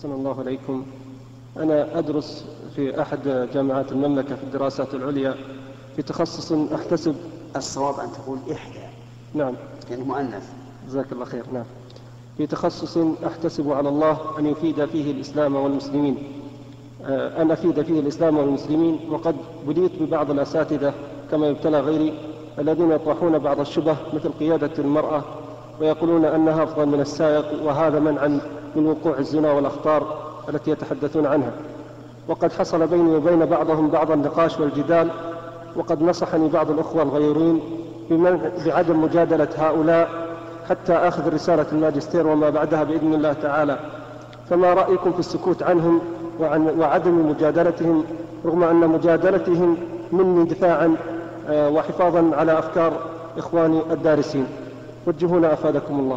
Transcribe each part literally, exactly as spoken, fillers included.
أحسن الله عليكم. أنا أدرس في أحد جامعات المملكة في الدراسات العليا في تخصص أحتسب. الصواب أن تقول إحدى. نعم. يعني مؤنث. جزاك الله خير. نعم. في تخصص أحتسب على الله أن يفيد فيه الإسلام والمسلمين، أن أفيد فيه الإسلام والمسلمين، وقد بليت ببعض الأساتذة كما يبتلى غيري الذين يطرحون بعض الشبه مثل قيادة المرأة ويقولون أنها أفضل من السائق، وهذا منعا من وقوع الزنا والأخطار التي يتحدثون عنها. وقد حصل بيني وبين بعضهم بعض النقاش والجدال، وقد نصحني بعض الأخوة الغيورين بعدم مجادلة هؤلاء حتى أخذ رسالة الماجستير وما بعدها بإذن الله تعالى. فما رأيكم في السكوت عنهم وعن وعدم مجادلتهم، رغم أن مجادلتهم مني دفاعا وحفاظا على أفكار إخواني الدارسين؟ وجهونا أفادكم الله.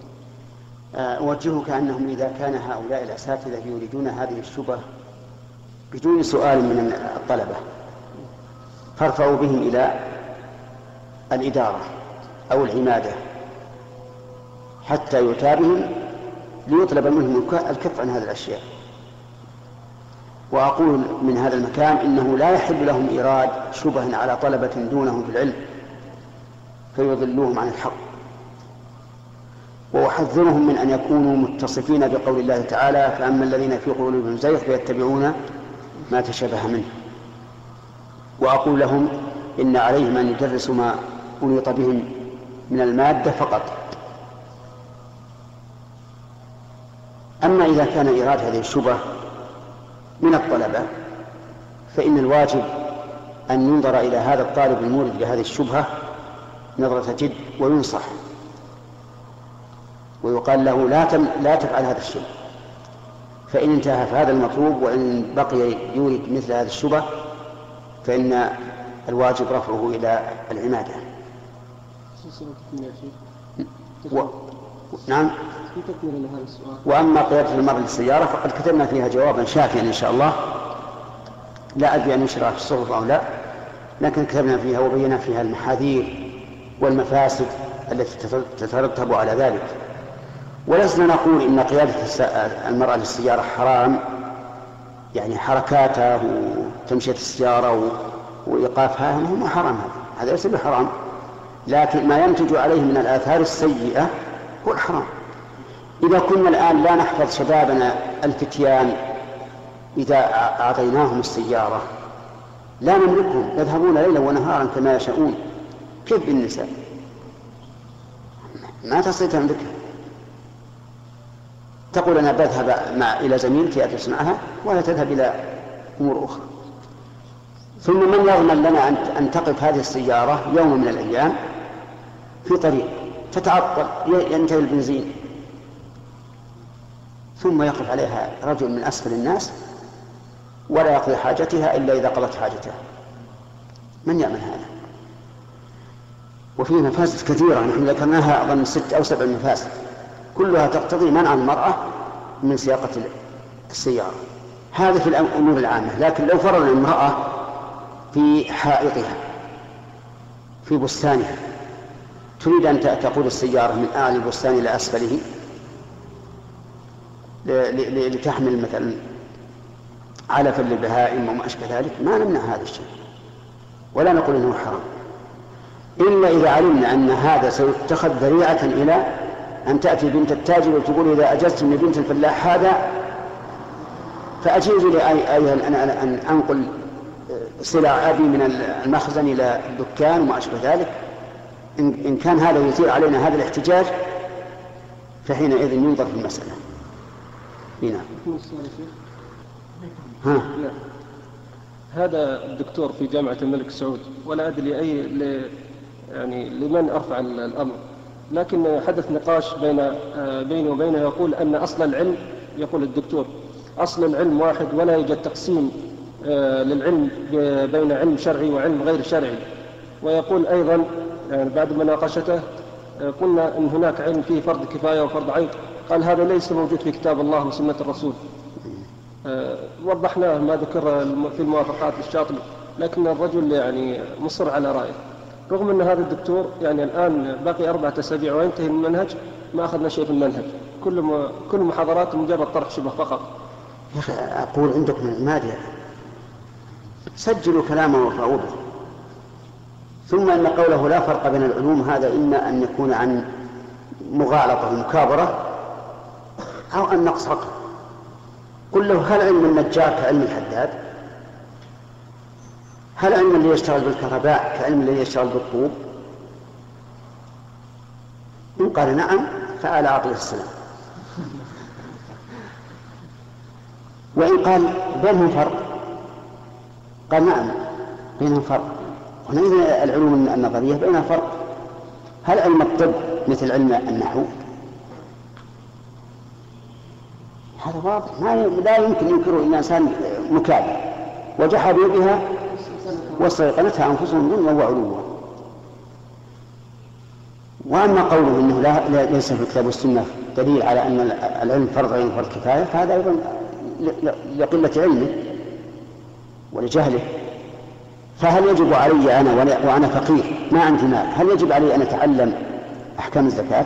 أوجهك أنهم إذا كان هؤلاء الأساتذة يريدون هذه الشبه بدون سؤال من الطلبة فارفعوا بهم إلى الإدارة أو العمادة حتى يتابهم ليطلب منهم الكف عن هذه الأشياء. وأقول من هذا المكان إنه لا يحل لهم إيراد شبه على طلبة دونهم في العلم فيضلوهم عن الحق. وأحذرهم من أن يكونوا متصفين بقول الله تعالى: فأما الذين في قلوبهم زيغ فيتبعون ما تشابه منه. وأقول لهم إن عليهم أن يدرسوا ما أنيط بهم من المادة فقط. أما إذا كان إيراد هذه الشبه من الطلبة فإن الواجب أن ينظر إلى هذا الطالب المورد لهذه الشبهة نظرة جد وينصح ويقال له لا تم لا تفعل هذا الشيء، فإن انتهى فهذا المطلوب، وإن بقي يورد مثل هذه الشبهة فإن الواجب رفعه إلى العمادة. و... نعم. وأما قيادة المرء للسيارة فقد كتبنا فيها جوابا شافيا إن شاء الله، لا أدري أن يشرع في الصحف أو لا، لكن كتبنا فيها وبينا فيها المحاذير والمفاسد التي تترتب على ذلك. ولسنا نقول إن قيادة المرأة للسيارة حرام، يعني حركاتها وتمشية السيارة وإيقافها ما حرام، هذا ليس بحرام، لكن ما ينتج عليه من الآثار السيئة هو الحرام. إذا كنا الآن لا نحفظ شبابنا الفتيان إذا أعطيناهم السيارة لا نملكهم، يذهبون ليلا ونهارا كما يشاءون، كيف بالنساء؟ ما تستطيع تملكها. تقول أنا بذهب مع إلى زميلتي أدرس معها ولا تذهب إلى أمور أخرى. ثم من يضمن لنا أن تقف هذه السيارة يوم من الأيام في طريق فتعطل ينتهي البنزين ثم يقف عليها رجل من أسفل الناس ولا يقضي حاجتها إلا إذا قضت حاجتها؟ من يعمل هذا؟ وفيه مفاسد كثيرة نحن ذكرناها أظن ست أو سبع مفاسد كلها تقتضي منع المرأة من سياقة السيارة. هذا في الأمور العامة. لكن لو فرضنا امرأة في حائطها في بستانها تريد أن تقود السيارة من أعلى البستان إلى أسفله لتحمل مثلا علفا للبهائم وما أشبه ذلك، ما نمنع هذا الشيء ولا نقول إنه حرام، إلا إذا علمنا أن هذا سيتخذ ذريعة إلى أن تأتي بنت التاجر وتقول إذا أجزت من بنت الفلاح هذا فأجيز لي أيضا أن أنقل سلع أبي من المخزن إلى الدكان وما أشبه ذلك. إن كان هذا يثير علينا هذا الاحتجاج فحينئذ ينظر في المسألة. هنا ها. هذا الدكتور في جامعة الملك سعود ولا أدري أي ل... يعني لمن أرفع الأمر، لكن حدث نقاش بين بيني وبينه يقول أن أصل العلم، يقول الدكتور أصل العلم واحد ولا يوجد تقسيم للعلم بين علم شرعي وعلم غير شرعي. ويقول أيضا يعني بعد مناقشته قلنا أن هناك علم فيه فرض كفاية وفرض عين، قال هذا ليس موجود في كتاب الله وسنة الرسول. وضحناه ما ذكر في الموافقات للشاطبي، لكن الرجل يعني مصر على رأيه، رغم أن هذا الدكتور يعني الآن باقي أربعة أسابيع وينتهي المنهج ما أخذنا شيء في المنهج. كل م... كل محاضرات مجرد طرح شبه فقط. يا أخي أقول عندكم المادة سجلوا كلامه وفاوضه. ثم أن قوله لا فرق بين العلوم هذا إما أن يكون عن مغالطة ومكابرة أو أن نقص رقم. قل له هل علم النجار كعلم الحداد؟ هل علم اللي يشتغل بالكهرباء كعلم اللي يشتغل بالطوب؟ إن قال نعم فعلى أعطيه السلام. وإن قال بينهم فرق قال نعم بينهم فرق. هنا العلوم النظرية بينها فرق. هل علم الطب مثل علم النحو؟ هذا واضح ما لا يمكن ينكره إلا إنسان مكابر وجحدوا بها واستيقنتها أنفسهم ظلما وعلوا. وأما قوله إنه لا ليس في الكتاب والسنة دليل على أن العلم فرض عين وفرض كفاية فهذا أيضا لقلة علمه ولجهله. فهل يجب علي أنا وأنا فقير ما عندي مال هل يجب علي أن أتعلم أحكام الزكاة؟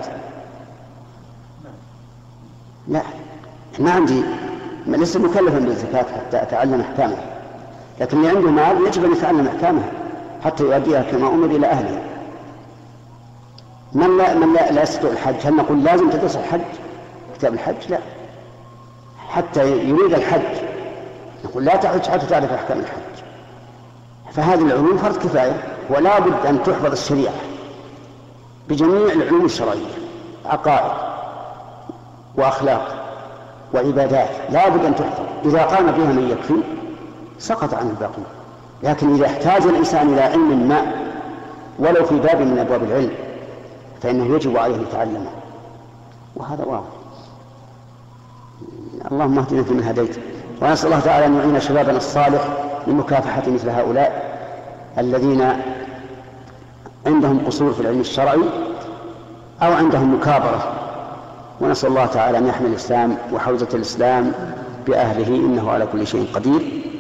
لا، ما عندي لست مكلفا بالزكاة حتى أتعلم أحكامها، لكن اللي عنده مال يجب أن يتعلم أحكامها حتى يؤديها كما أمر إلى أهله. من لا من لا, لا يستطيع الحج هل نقول لازم تدرس الحج كتاب الحج؟ لا، حتى يريد الحج نقول لا تحج حتى تعرف أحكام الحج. فهذه العلوم فرض كفاية ولا بد أن تحفظ الشريعة بجميع العلوم الشرعية، عقائد وأخلاق وعبادات لا بد أن تحفظ. إذا قام بها من يكفي سقط عن الباقي. لكن إذا احتاج الإنسان إلى علم ما ولو في باب من أبواب العلم فإنه يجب عليه يتعلمه، وهذا واضح. اللهم اهدنا فيمن هديت، ونسأل الله تعالى أن يعين شبابنا الصالح لمكافحة مثل هؤلاء الذين عندهم قصور في العلم الشرعي أو عندهم مكابرة. ونسأل الله تعالى أن يحمي الإسلام وحوزة الإسلام بأهله إنه على كل شيء قدير.